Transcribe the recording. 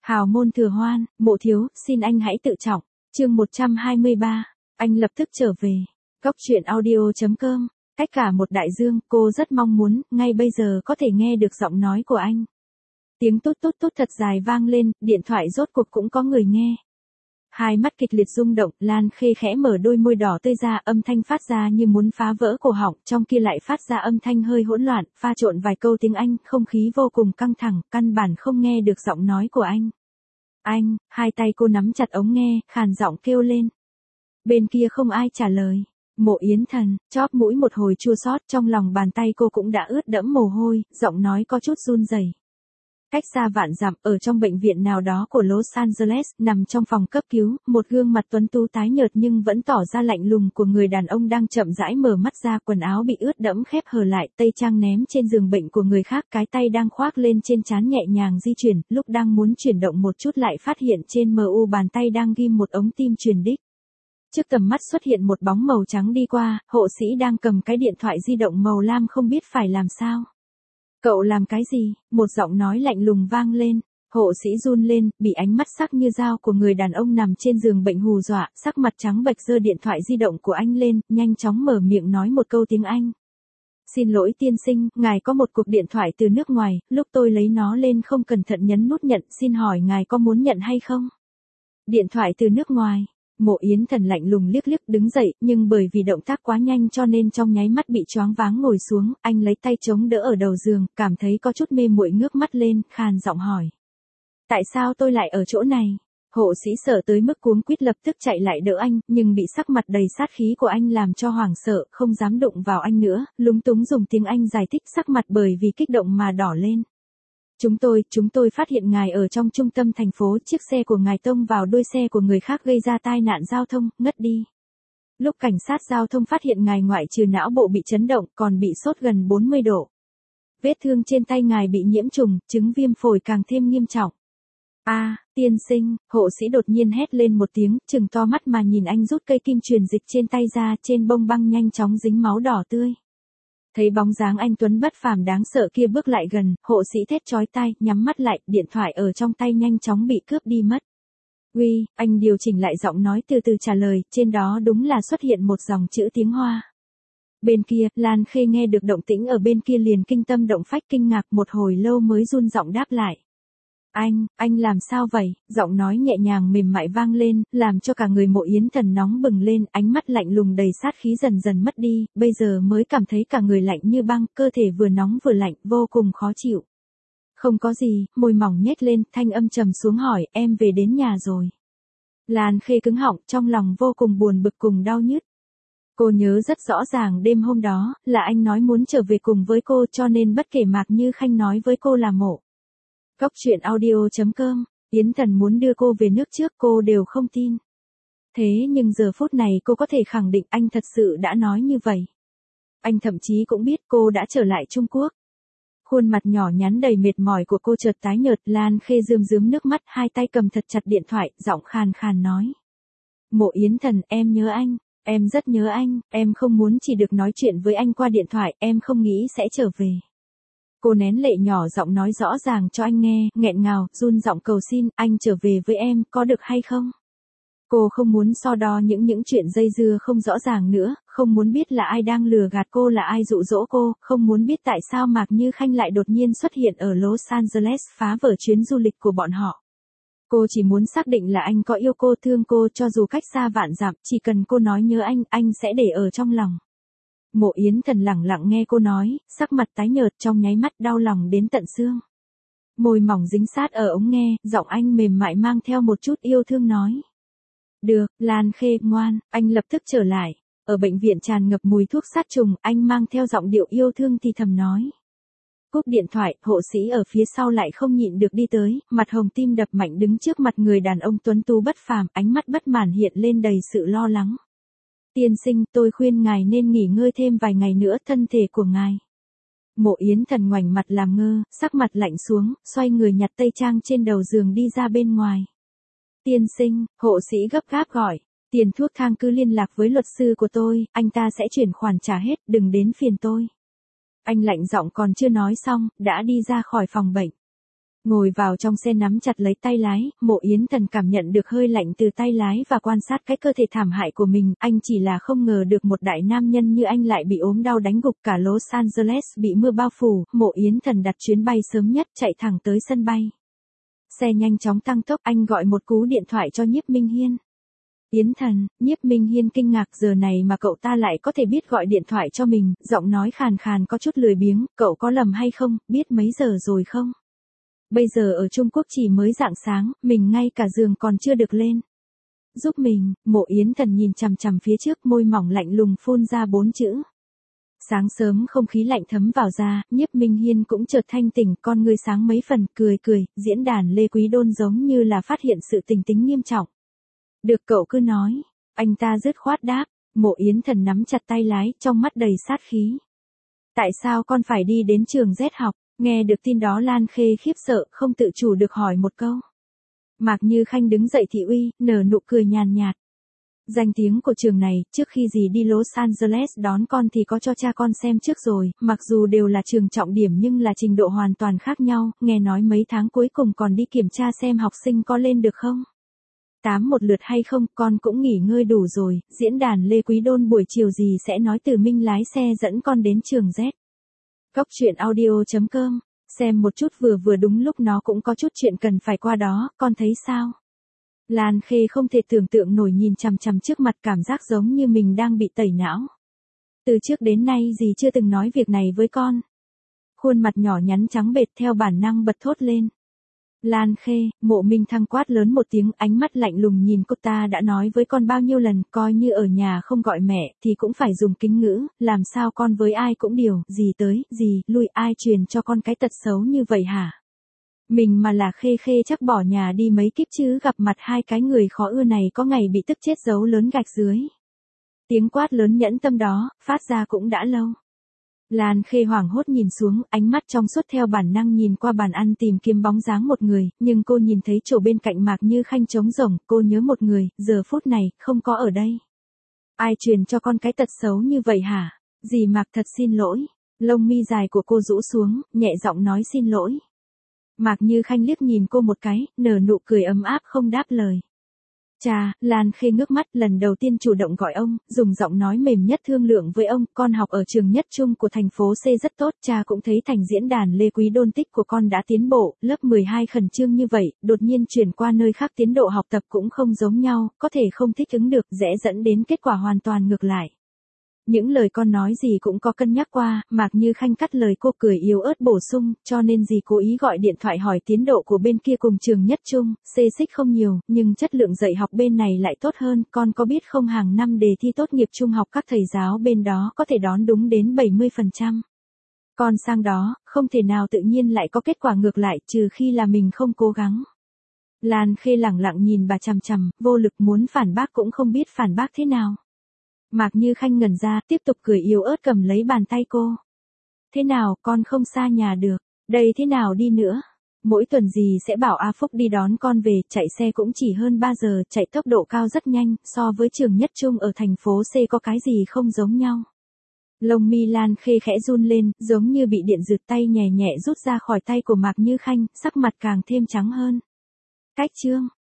Hào môn thừa hoan, mộ thiếu, xin anh hãy tự trọng. Chương 123, anh lập tức trở về. Góc truyện audio.com. Cách cả một đại dương, cô rất mong muốn, ngay bây giờ có thể nghe được giọng nói của anh. Tiếng tút tút tút thật dài vang lên, điện thoại rốt cuộc cũng có người nghe. Hai mắt kịch liệt rung động, Lan Khê khẽ mở đôi môi đỏ tươi ra, âm thanh phát ra như muốn phá vỡ cổ họng, trong kia lại phát ra âm thanh hơi hỗn loạn, pha trộn vài câu tiếng Anh, không khí vô cùng căng thẳng, căn bản không nghe được giọng nói của anh. Anh, hai tay cô nắm chặt ống nghe, khàn giọng kêu lên. Bên kia không ai trả lời. Mộ Yến Thần, chóp mũi một hồi chua xót, trong lòng bàn tay cô cũng đã ướt đẫm mồ hôi, giọng nói có chút run rẩy. Cách xa vạn dặm, ở trong bệnh viện nào đó của Los Angeles, nằm trong phòng cấp cứu, một gương mặt tuấn tú tái nhợt nhưng vẫn tỏ ra lạnh lùng của người đàn ông đang chậm rãi mở mắt ra, quần áo bị ướt đẫm khép hờ lại, tây trang ném trên giường bệnh của người khác, cái tay đang khoác lên trên trán nhẹ nhàng di chuyển, lúc đang muốn chuyển động một chút lại phát hiện trên MU bàn tay đang ghim một ống tim truyền đích. Trước tầm mắt xuất hiện một bóng màu trắng đi qua, hộ sĩ đang cầm cái điện thoại di động màu lam không biết phải làm sao. Cậu làm cái gì? Một giọng nói lạnh lùng vang lên. Hộ sĩ run lên, bị ánh mắt sắc như dao của người đàn ông nằm trên giường bệnh hù dọa, sắc mặt trắng bệch giơ điện thoại di động của anh lên, nhanh chóng mở miệng nói một câu tiếng Anh. Xin lỗi tiên sinh, ngài có một cuộc điện thoại từ nước ngoài, lúc tôi lấy nó lên không cẩn thận nhấn nút nhận, xin hỏi ngài có muốn nhận hay không? Điện thoại từ nước ngoài. Mộ Yến Thần lạnh lùng liếc liếc đứng dậy, nhưng bởi vì động tác quá nhanh cho nên trong nháy mắt bị choáng váng ngồi xuống, anh lấy tay chống đỡ ở đầu giường, cảm thấy có chút mê muội ngước mắt lên, khàn giọng hỏi. Tại sao tôi lại ở chỗ này? Hộ sĩ sợ tới mức cuống quýt lập tức chạy lại đỡ anh, nhưng bị sắc mặt đầy sát khí của anh làm cho hoảng sợ, không dám đụng vào anh nữa, lúng túng dùng tiếng Anh giải thích, sắc mặt bởi vì kích động mà đỏ lên. Chúng tôi phát hiện ngài ở trong trung tâm thành phố, chiếc xe của ngài tông vào đuôi xe của người khác gây ra tai nạn giao thông, ngất đi. Lúc cảnh sát giao thông phát hiện ngài ngoại trừ não bộ bị chấn động, còn bị sốt gần 40 độ. Vết thương trên tay ngài bị nhiễm trùng, chứng viêm phổi càng thêm nghiêm trọng. Tiên sinh, hộ sĩ đột nhiên hét lên một tiếng, trừng to mắt mà nhìn anh rút cây kim truyền dịch trên tay ra, trên bông băng nhanh chóng dính máu đỏ tươi. Thấy bóng dáng anh tuấn bất phàm đáng sợ kia bước lại gần, hộ sĩ thét chói tai, nhắm mắt lại, điện thoại ở trong tay nhanh chóng bị cướp đi mất. Uy, anh điều chỉnh lại giọng nói từ từ trả lời, trên đó đúng là xuất hiện một dòng chữ tiếng Hoa. Bên kia, Lan Khê nghe được động tĩnh ở bên kia liền kinh tâm động phách kinh ngạc một hồi lâu mới run giọng đáp lại. Anh làm sao vậy? Giọng nói nhẹ nhàng mềm mại vang lên, làm cho cả người Mộ Yến Thần nóng bừng lên, ánh mắt lạnh lùng đầy sát khí dần dần mất đi, bây giờ mới cảm thấy cả người lạnh như băng, cơ thể vừa nóng vừa lạnh, vô cùng khó chịu. Không có gì, môi mỏng nhếch lên, thanh âm trầm xuống hỏi, em về đến nhà rồi. Lan Khê cứng họng, trong lòng vô cùng buồn bực cùng đau nhức. Cô nhớ rất rõ ràng đêm hôm đó, là anh nói muốn trở về cùng với cô cho nên bất kể Mạc Như Khanh nói với cô là mộ. Góc truyện audio.com, Yến Thần muốn đưa cô về nước trước cô đều không tin. Thế nhưng giờ phút này cô có thể khẳng định anh thật sự đã nói như vậy. Anh thậm chí cũng biết cô đã trở lại Trung Quốc. Khuôn mặt nhỏ nhắn đầy mệt mỏi của cô chợt tái nhợt, Lan Khê rơm rớm nước mắt, hai tay cầm thật chặt điện thoại, giọng khàn khàn nói. Mộ Yến Thần, em nhớ anh, em rất nhớ anh, em không muốn chỉ được nói chuyện với anh qua điện thoại, em không nghĩ sẽ trở về. Cô nén lệ nhỏ giọng nói rõ ràng cho anh nghe, nghẹn ngào, run giọng cầu xin, anh trở về với em, có được hay không? Cô không muốn so đo những chuyện dây dưa không rõ ràng nữa, không muốn biết là ai đang lừa gạt cô, là ai dụ dỗ cô, không muốn biết tại sao Mạc Như Khanh lại đột nhiên xuất hiện ở Los Angeles phá vỡ chuyến du lịch của bọn họ. Cô chỉ muốn xác định là anh có yêu cô, thương cô, cho dù cách xa vạn dặm, chỉ cần cô nói nhớ anh sẽ để ở trong lòng. Mộ Yến Thần lặng lặng nghe cô nói, sắc mặt tái nhợt, trong nháy mắt đau lòng đến tận xương. Môi mỏng dính sát ở ống nghe, giọng anh mềm mại mang theo một chút yêu thương nói. Được, Lan Khê, ngoan, anh lập tức trở lại. Ở bệnh viện tràn ngập mùi thuốc sát trùng, anh mang theo giọng điệu yêu thương thì thầm nói. Cúp điện thoại, hộ sĩ ở phía sau lại không nhịn được đi tới, mặt hồng tim đập mạnh đứng trước mặt người đàn ông tuấn tú bất phàm, ánh mắt bất mãn hiện lên đầy sự lo lắng. Tiên sinh, tôi khuyên ngài nên nghỉ ngơi thêm vài ngày nữa, thân thể của ngài. Mộ Yến Thần ngoảnh mặt làm ngơ, sắc mặt lạnh xuống, xoay người nhặt tây trang trên đầu giường đi ra bên ngoài. Tiên sinh, hộ sĩ gấp gáp gọi, tiền thuốc thang cứ liên lạc với luật sư của tôi, anh ta sẽ chuyển khoản trả hết, đừng đến phiền tôi. Anh lạnh giọng còn chưa nói xong, đã đi ra khỏi phòng bệnh. Ngồi vào trong xe nắm chặt lấy tay lái, Mộ Yến Thần cảm nhận được hơi lạnh từ tay lái và quan sát cái cơ thể thảm hại của mình, anh chỉ là không ngờ được một đại nam nhân như anh lại bị ốm đau đánh gục, cả Los Angeles bị mưa bao phủ. Mộ Yến Thần đặt chuyến bay sớm nhất chạy thẳng tới sân bay. Xe nhanh chóng tăng tốc, anh gọi một cú điện thoại cho Nhiếp Minh Hiên. Yến Thần, Nhiếp Minh Hiên kinh ngạc, giờ này mà cậu ta lại có thể biết gọi điện thoại cho mình, giọng nói khàn khàn có chút lười biếng, cậu có lầm hay không, biết mấy giờ rồi không? Bây giờ ở Trung Quốc chỉ mới rạng sáng, mình ngay cả giường còn chưa được lên. Giúp mình. Mộ Yến Thần nhìn chằm chằm phía trước, môi mỏng lạnh lùng phun ra 4 chữ. Sáng sớm không khí lạnh thấm vào da, Nhiếp Minh Hiên cũng chợt thanh tỉnh, con người sáng mấy phần, cười, diễn đàn Lê Quý Đôn giống như là phát hiện sự tình tính nghiêm trọng. Được, cậu cứ nói. Anh ta dứt khoát đáp. Mộ Yến Thần nắm chặt tay lái, trong mắt đầy sát khí. Tại sao con phải đi đến trường Z học? Nghe được tin đó Lan Khê khiếp sợ, không tự chủ được hỏi một câu. Mạc Như Khanh đứng dậy thị uy, nở nụ cười nhàn nhạt. Danh tiếng của trường này, trước khi gì đi Los Angeles đón con thì có cho cha con xem trước rồi, mặc dù đều là trường trọng điểm nhưng là trình độ hoàn toàn khác nhau, nghe nói mấy tháng cuối cùng còn đi kiểm tra xem học sinh có lên được không. 8 một lượt hay không, con cũng nghỉ ngơi đủ rồi, diễn đàn Lê Quý Đôn buổi chiều gì sẽ nói Từ Minh lái xe dẫn con đến trường Z. Góc truyện audio.com, xem một chút vừa đúng lúc nó cũng có chút chuyện cần phải qua đó, con thấy sao? Lan Khê không thể tưởng tượng nổi nhìn chằm chằm trước mặt, cảm giác giống như mình đang bị tẩy não. Từ trước đến nay dì chưa từng nói việc này với con. Khuôn mặt nhỏ nhắn trắng bệch theo bản năng bật thốt lên. Lan Khê, Mộ Minh Thăng quát lớn một tiếng, ánh mắt lạnh lùng nhìn cô, ta đã nói với con bao nhiêu lần, coi như ở nhà không gọi mẹ, thì cũng phải dùng kính ngữ, làm sao con với ai cũng điều, gì tới, gì, lui, ai truyền cho con cái tật xấu như vậy hả? Mình mà là Khê Khê chắc bỏ nhà đi mấy kiếp chứ, gặp mặt hai cái người khó ưa này có ngày bị tức chết dấu lớn gạch dưới. Tiếng quát lớn nhẫn tâm đó, phát ra cũng đã lâu. Lan Khê hoảng hốt nhìn xuống, ánh mắt trong suốt theo bản năng nhìn qua bàn ăn tìm kiếm bóng dáng một người, nhưng cô nhìn thấy chỗ bên cạnh Mạc Như Khanh trống rỗng, cô nhớ một người, giờ phút này, không có ở đây. Ai truyền cho con cái tật xấu như vậy hả? Dì Mạc thật xin lỗi. Lông mi dài của cô rũ xuống, nhẹ giọng nói xin lỗi. Mạc Như Khanh liếc nhìn cô một cái, nở nụ cười ấm áp không đáp lời. Cha, Lan Khê ngước mắt, lần đầu tiên chủ động gọi ông, dùng giọng nói mềm nhất thương lượng với ông, con học ở trường nhất trung của thành phố C rất tốt, cha cũng thấy thành diễn đàn Lê Quý Đôn tích của con đã tiến bộ, lớp 12 khẩn trương như vậy, đột nhiên chuyển qua nơi khác tiến độ học tập cũng không giống nhau, có thể không thích ứng được, dễ dẫn đến kết quả hoàn toàn ngược lại. Những lời con nói gì cũng có cân nhắc qua, Mạc Như Khanh cắt lời cô, cười yếu ớt bổ sung, cho nên dì cố ý gọi điện thoại hỏi tiến độ của bên kia cùng trường nhất trung, xê xích không nhiều, nhưng chất lượng dạy học bên này lại tốt hơn, con có biết không, hàng năm đề thi tốt nghiệp trung học các thầy giáo bên đó có thể đón đúng đến 70%. Con sang đó, không thể nào tự nhiên lại có kết quả ngược lại, trừ khi là mình không cố gắng. Lan Khê lẳng lặng nhìn bà chằm chằm, vô lực muốn phản bác cũng không biết phản bác thế nào. Mạc Như Khanh ngẩn ra, tiếp tục cười yếu ớt cầm lấy bàn tay cô. Thế nào, con không xa nhà được, đây thế nào đi nữa? Mỗi tuần dì sẽ bảo A Phúc đi đón con về, chạy xe cũng chỉ hơn 3 giờ, chạy tốc độ cao rất nhanh, so với trường nhất trung ở thành phố C có cái gì không giống nhau. Lông mi Lan Khê khẽ run lên, giống như bị điện giật, tay nhẹ nhẹ rút ra khỏi tay của Mạc Như Khanh, sắc mặt càng thêm trắng hơn. Cách chương.